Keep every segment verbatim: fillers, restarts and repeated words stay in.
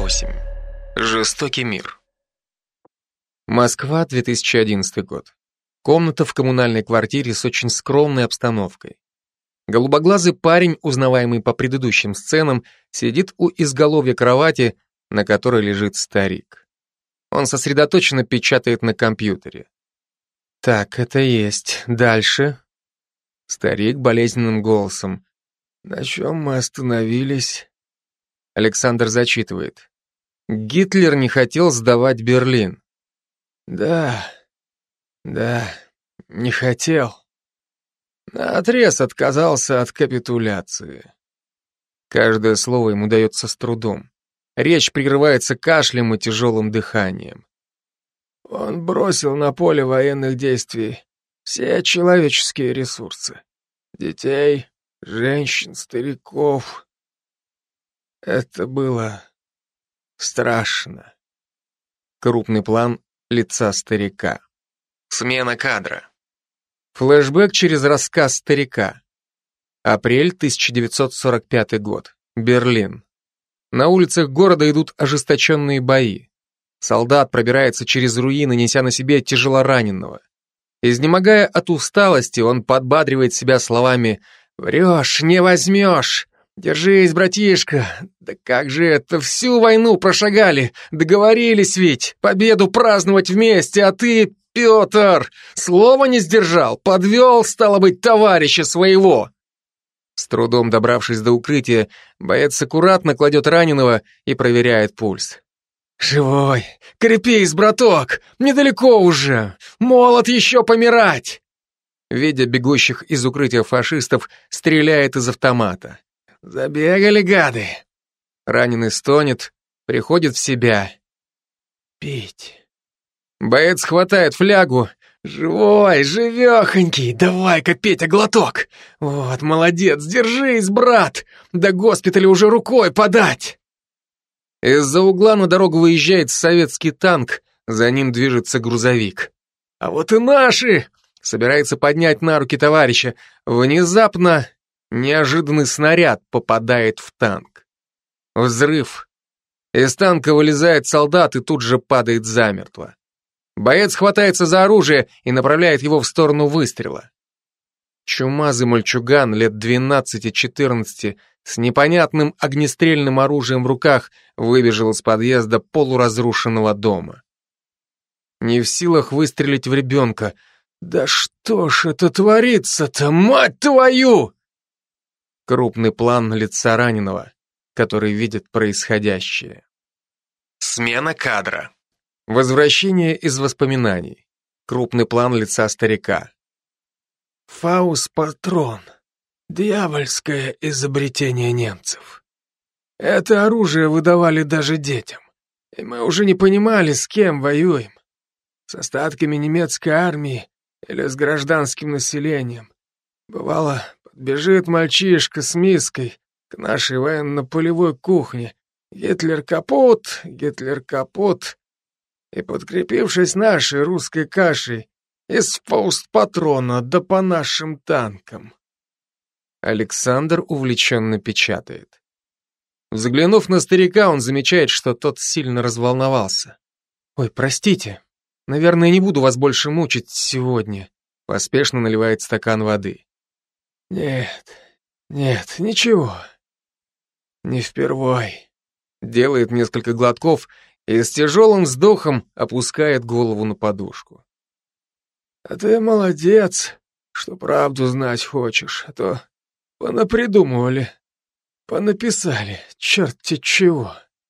восемь. Жестокий мир. Москва, две тысячи одиннадцатый год. Комната в коммунальной квартире с очень скромной обстановкой. Голубоглазый парень, узнаваемый по предыдущим сценам, сидит у изголовья кровати, на которой лежит старик. Он сосредоточенно печатает на компьютере. Так, это есть. Дальше. Старик болезненным голосом. На чем мы остановились? Александр зачитывает. Гитлер не хотел сдавать Берлин. Да, да, не хотел. Наотрез отказался от капитуляции. Каждое слово ему дается с трудом. Речь прерывается кашлем и тяжелым дыханием. Он бросил на поле военных действий все человеческие ресурсы. Детей, женщин, стариков. Это было страшно. Крупный план лица старика. Смена кадра. Флэшбэк через рассказ старика. Апрель тысяча девятьсот сорок пятый год. Берлин. На улицах города идут ожесточенные бои. Солдат пробирается через руины, неся на себе тяжелораненого. Изнемогая от усталости, он подбадривает себя словами «Врешь, не возьмешь! Держись, братишка! Да как же это, всю войну прошагали! Договорились ведь! Победу праздновать вместе, а ты, Петр, слова не сдержал! Подвел, стало быть, товарища своего!» С трудом добравшись до укрытия, боец аккуратно кладет раненого и проверяет пульс. «Живой! Крепись, браток! Недалеко уже! Молод еще помирать!» Видя бегущих из укрытия фашистов, стреляет из автомата. «Забегали, гады!» Раненый стонет, приходит в себя. «Пить!» Боец хватает флягу. «Живой, живехонький! Давай-ка, Петя, глоток! Вот, молодец, держись, брат! До госпиталя уже рукой подать!» Из-за угла на дорогу выезжает советский танк, за ним движется грузовик. «А вот и наши!» Собирается поднять на руки товарища. Внезапно неожиданный снаряд попадает в танк. Взрыв. Из танка вылезает солдат и тут же падает замертво. Боец хватается за оружие и направляет его в сторону выстрела. Чумазый мальчуган лет двенадцати-четырнадцати с непонятным огнестрельным оружием в руках выбежал из подъезда полуразрушенного дома. Не в силах выстрелить в ребенка. «Да что ж это творится-то, мать твою!» Крупный план лица раненого, который видит происходящее. Смена кадра. Возвращение из воспоминаний. Крупный план лица старика. «Фаус-патрон. Дьявольское изобретение немцев. Это оружие выдавали даже детям, и мы уже не понимали, с кем воюем. С остатками немецкой армии или с гражданским населением. Бывало, подбежит мальчишка с миской к нашей военно-полевой кухне. Гитлер капут, Гитлер капут. И, подкрепившись нашей русской кашей, из фауст-патрона да по нашим танкам». Александр увлеченно печатает. Взглянув на старика, он замечает, что тот сильно разволновался. «Ой, простите, наверное, не буду вас больше мучить сегодня», поспешно наливает стакан воды. «Нет, нет, ничего, не впервой», делает несколько глотков и с тяжелым вздохом опускает голову на подушку. «А ты молодец, что правду знать хочешь, а то понапридумывали, понаписали, черт-те чего».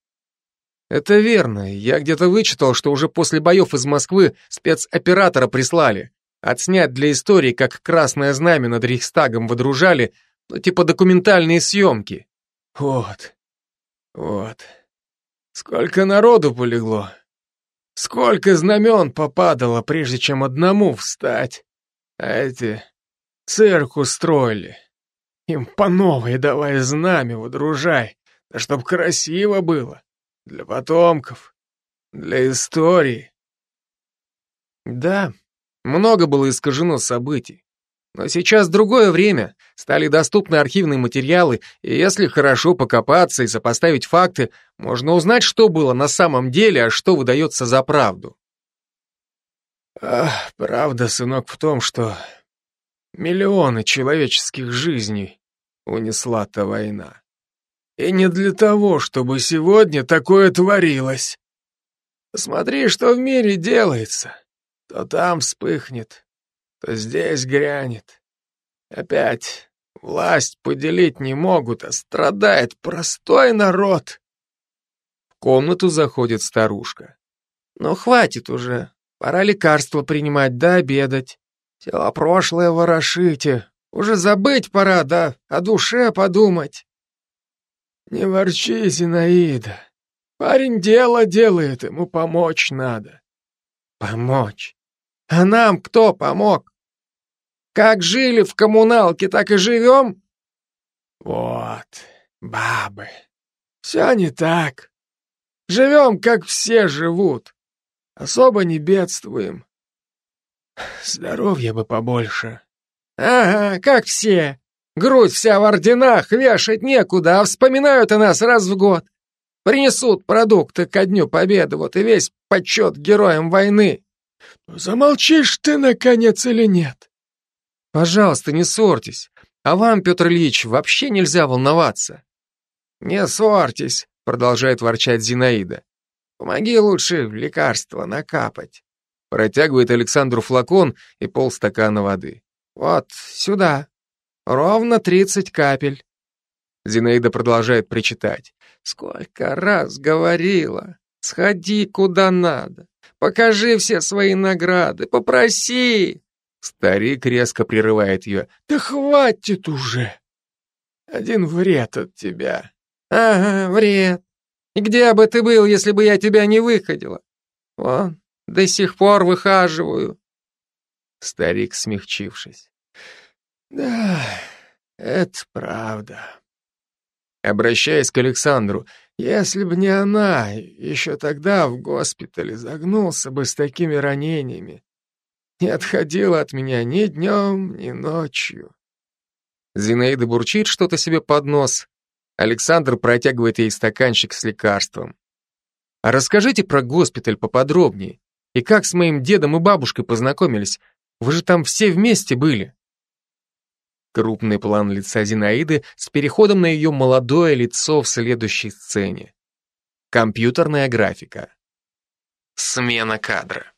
Это верно, я где-то вычитал, что уже после боев из Москвы спецоператора прислали, отснять для истории, как красное знамя над Рейхстагом водружали, ну типа документальные съемки. Вот, вот, сколько народу полегло, сколько знамен попадало, прежде чем одному встать, а эти цирк устроили. Им по новой давай знамя водружай, да чтоб красиво было, для потомков, для истории. Да, много было искажено событий. Но сейчас другое время, стали доступны архивные материалы, и если хорошо покопаться и сопоставить факты, можно узнать, что было на самом деле, а что выдается за правду. Ах, правда, сынок, в том, что миллионы человеческих жизней унесла та война. И не для того, чтобы сегодня такое творилось. Посмотри, что в мире делается. То там вспыхнет, то здесь грянет. Опять власть поделить не могут, а страдает простой народ. В комнату заходит старушка. Ну, хватит уже. Пора лекарства принимать да обедать. Тело прошлое ворошите. Уже забыть пора, да о душе подумать. Не ворчи, Зинаида. Парень дело делает, ему помочь надо. Помочь? А нам кто помог? Как жили в коммуналке, так и живем? Вот, бабы. Все не так. Живем, как все живут. Особо не бедствуем. Здоровья бы побольше. Ага, как все. Грудь вся в орденах, вешать некуда, а вспоминают о нас раз в год. Принесут продукты ко Дню Победы, вот и весь почет героям войны. Замолчишь ты, наконец, или нет? Пожалуйста, не ссорьтесь. А вам, Петр Ильич, вообще нельзя волноваться. Не ссорьтесь, продолжает ворчать Зинаида. Помоги лучше лекарства накапать. Протягивает Александру флакон и полстакана воды. Вот, сюда. Ровно тридцать капель. Зинаида продолжает причитать. Сколько раз говорила. Сходи куда надо. Покажи все свои награды. Попроси. Старик резко прерывает ее. Да хватит уже. Один вред от тебя. Ага, вред. И где бы ты был, если бы я тебя не выходила? Вон, до сих пор выхаживаю. Старик, смягчившись. Да, это правда. Обращаясь к Александру, если б не она, еще тогда в госпитале загнулся бы с такими ранениями. Не отходила от меня ни днем, ни ночью. Зинаида бурчит что-то себе под нос. Александр протягивает ей стаканчик с лекарством. А расскажите про госпиталь поподробнее. И как с моим дедом и бабушкой познакомились? Вы же там все вместе были. Крупный план лица Зинаиды с переходом на ее молодое лицо в следующей сцене. Компьютерная графика. Смена кадра.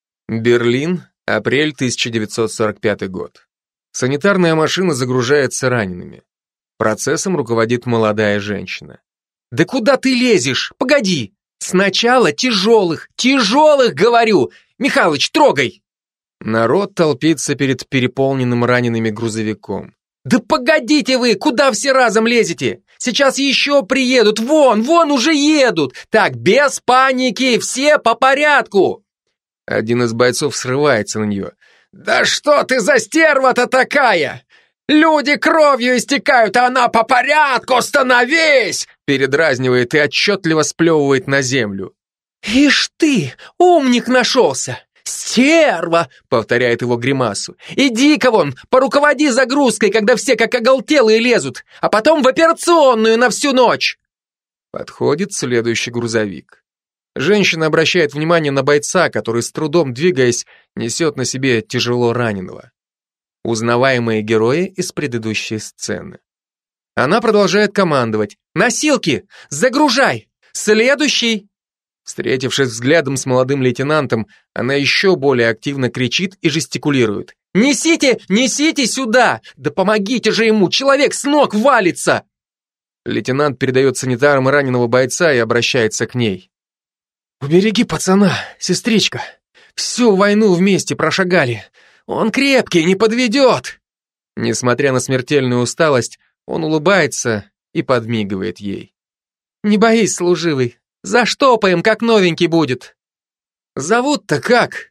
Берлин, апрель тысяча девятьсот сорок пятый год. Санитарная машина загружается ранеными. Процессом руководит молодая женщина. «Да куда ты лезешь? Погоди! Сначала тяжелых, тяжелых, говорю! Михалыч, трогай!» Народ толпится перед переполненным ранеными грузовиком. «Да погодите вы! Куда все разом лезете? Сейчас еще приедут! Вон, вон уже едут! Так, без паники! Все по порядку!» Один из бойцов срывается на нее. «Да что ты за стерва-то такая? Люди кровью истекают, а она по порядку! Становись!» Передразнивает и отчетливо сплевывает на землю. «Ишь ты, умник нашелся! «Стерва!» — повторяет его гримасу. «Иди-ка вон, поруководи загрузкой, когда все как оголтелые лезут, а потом в операционную на всю ночь!» Подходит следующий грузовик. Женщина обращает внимание на бойца, который, с трудом двигаясь, несет на себе тяжело раненого. Узнаваемые герои из предыдущей сцены. Она продолжает командовать. «Носилки! Загружай! Следующий!» Встретившись взглядом с молодым лейтенантом, она еще более активно кричит и жестикулирует. «Несите, несите сюда! Да помогите же ему, человек с ног валится!» Лейтенант передает санитарам раненого бойца и обращается к ней. «Убереги пацана, сестричка. Всю войну вместе прошагали. Он крепкий, не подведет!» Несмотря на смертельную усталость, он улыбается и подмигивает ей. «Не боись, служивый. Заштопаем, как новенький будет. Зовут-то как?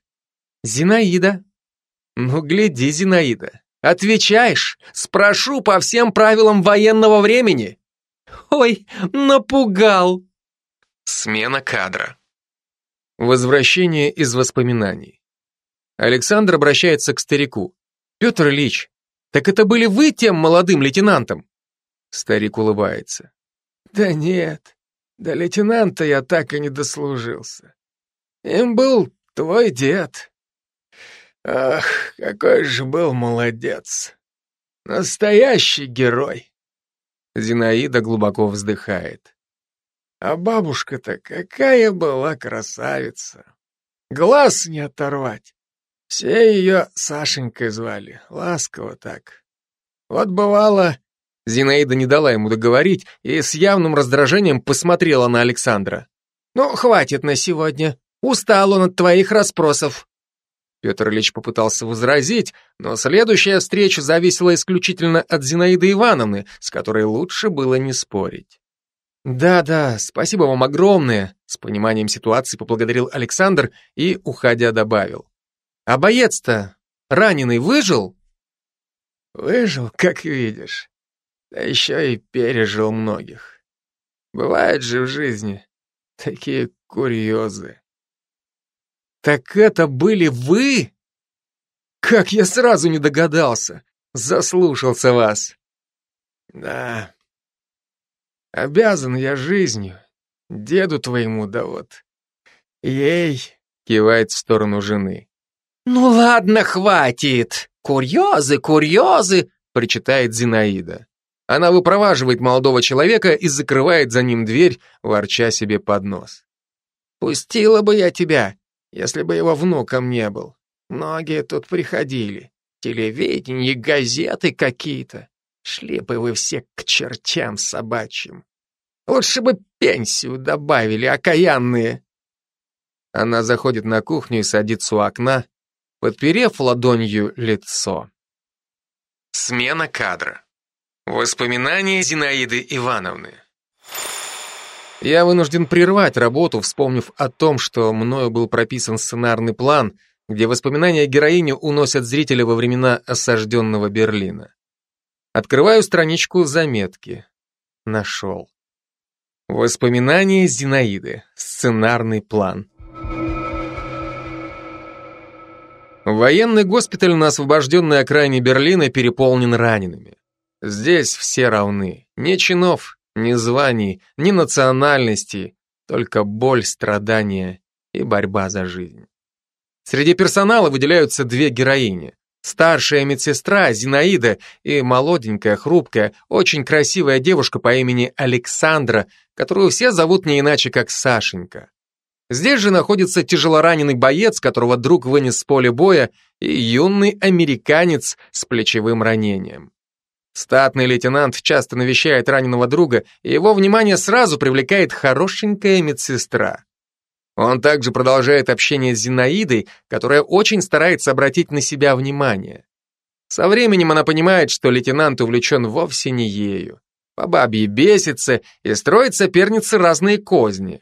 Зинаида. Ну, гляди, Зинаида. Отвечаешь? Спрошу по всем правилам военного времени. Ой, напугал. Смена кадра. Возвращение из воспоминаний. Александр обращается к старику. Петр Ильич, Так это были вы тем молодым лейтенантом? Старик улыбается. Да нет, до лейтенанта я так и не дослужился. Им был твой дед. Ах, какой же был молодец. Настоящий герой. Зинаида глубоко вздыхает. А бабушка-то какая была красавица. Глаз не оторвать. Все ее Сашенькой звали, ласково так. Вот бывало... Зинаида не дала ему договорить и с явным раздражением посмотрела на Александра. Ну, хватит на сегодня. Устал он от твоих расспросов. Петр Ильич попытался возразить, но следующая встреча зависела исключительно от Зинаиды Ивановны, с которой лучше было не спорить. «Да-да, спасибо вам огромное», — с пониманием ситуации поблагодарил Александр и, уходя, добавил. «А боец-то раненый выжил?» «Выжил, как видишь. Да еще и пережил многих. Бывают же в жизни такие курьезы». «Так это были вы? Как я сразу не догадался! Заслушался вас!» «Да, обязан я жизнью, деду твоему, да вот. Ей», — кивает в сторону жены. «Ну ладно, хватит! Курьезы, курьезы!» — причитает Зинаида. Она выпроваживает молодого человека и закрывает за ним дверь, ворча себе под нос. «Пустила бы я тебя, если бы его внуком не был. Многие тут приходили. Телевидение, газеты какие-то. Шли бы вы все к чертям собачьим. Лучше бы пенсию добавили, окаянные». Она заходит на кухню и садится у окна, подперев ладонью лицо. Смена кадра. Воспоминания Зинаиды Ивановны. Я вынужден прервать работу, вспомнив о том, что мною был прописан сценарный план, где воспоминания героини уносят зрителя во времена осажденного Берлина. Открываю страничку заметки. Нашел. Воспоминания Зинаиды. Сценарный план. Военный госпиталь на освобожденной окраине Берлина переполнен ранеными. Здесь все равны. Ни чинов, ни званий, ни национальностей, только боль, страдания и борьба за жизнь. Среди персонала выделяются две героини. Старшая медсестра Зинаида и молоденькая, хрупкая, очень красивая девушка по имени Александра, которую все зовут не иначе, как Сашенька. Здесь же находится тяжелораненый боец, которого друг вынес с поля боя, и юный американец с плечевым ранением. Статный лейтенант часто навещает раненого друга, и его внимание сразу привлекает хорошенькая медсестра. Он также продолжает общение с Зинаидой, которая очень старается обратить на себя внимание. Со временем она понимает, что лейтенант увлечен вовсе не ею. По бабье бесится и строит сопернице разные козни.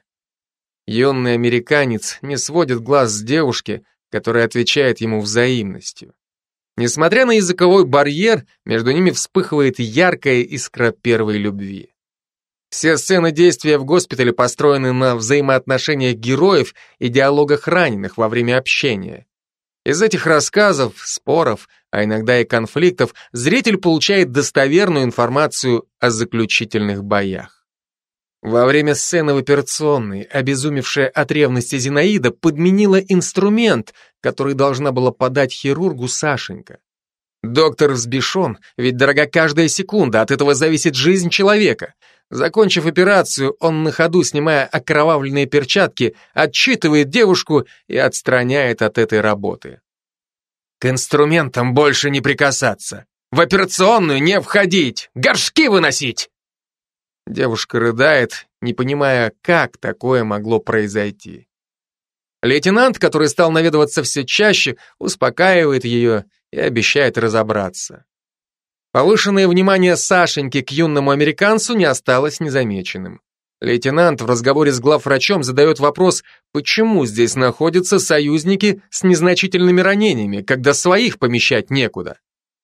Юный американец не сводит глаз с девушки, которая отвечает ему взаимностью. Несмотря на языковой барьер, между ними вспыхивает яркая искра первой любви. Все сцены действия в госпитале построены на взаимоотношениях героев и диалогах раненых во время общения. Из этих рассказов, споров, а иногда и конфликтов, зритель получает достоверную информацию о заключительных боях. Во время сцены в операционной, обезумевшая от ревности Зинаида подменила инструмент, который должна была подать хирургу Сашенька. Доктор взбешен, ведь дорога каждая секунда, от этого зависит жизнь человека. Закончив операцию, он на ходу, снимая окровавленные перчатки, отчитывает девушку и отстраняет от этой работы. К инструментам больше не прикасаться. В операционную не входить, горшки выносить. Девушка рыдает, не понимая, как такое могло произойти. Лейтенант, который стал наведываться все чаще, успокаивает ее и обещает разобраться. Повышенное внимание Сашеньки к юному американцу не осталось незамеченным. Лейтенант в разговоре с главврачом задает вопрос, почему здесь находятся союзники с незначительными ранениями, когда своих помещать некуда.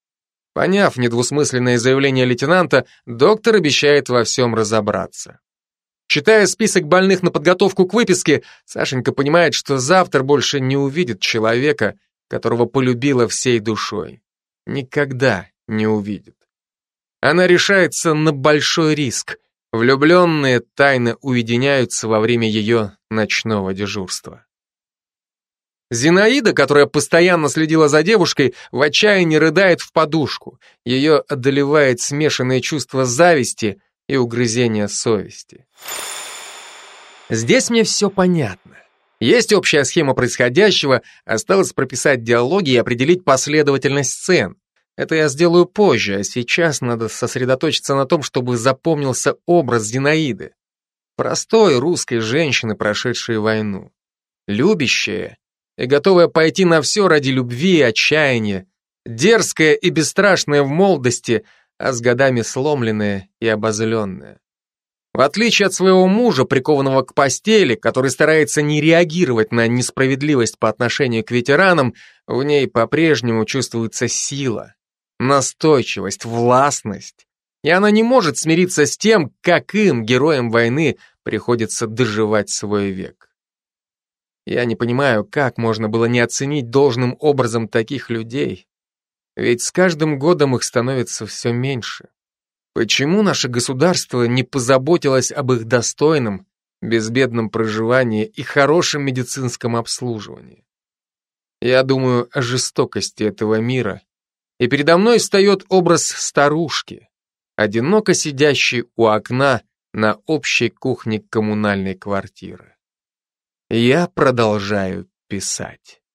Поняв недвусмысленное заявление лейтенанта, доктор обещает во всем разобраться. Читая список больных на подготовку к выписке, Сашенька понимает, что завтра больше не увидит человека, которого полюбила всей душой. Никогда не увидит. Она решается на большой риск. Влюбленные тайно уединяются во время ее ночного дежурства. Зинаида, которая постоянно следила за девушкой, в отчаянии рыдает в подушку. Ее одолевает смешанное чувство зависти и угрызения совести. Здесь мне все понятно. Есть общая схема происходящего, осталось прописать диалоги и определить последовательность сцен. Это я сделаю позже, а сейчас надо сосредоточиться на том, чтобы запомнился образ Зинаиды. Простой русской женщины, прошедшей войну. Любящая и готовая пойти на все ради любви и отчаяния. Дерзкая и бесстрашная в молодости, а с годами сломленная и обозленная. В отличие от своего мужа, прикованного к постели, который старается не реагировать на несправедливость по отношению к ветеранам, в ней по-прежнему чувствуется сила, настойчивость, властность. И она не может смириться с тем, как им, героям войны, приходится доживать свой век. Я не понимаю, как можно было не оценить должным образом таких людей. Ведь с каждым годом их становится все меньше. Почему наше государство не позаботилось об их достойном, безбедном проживании и хорошем медицинском обслуживании? Я думаю о жестокости этого мира, и передо мной встает образ старушки, одиноко сидящей у окна на общей кухне коммунальной квартиры. Я продолжаю писать.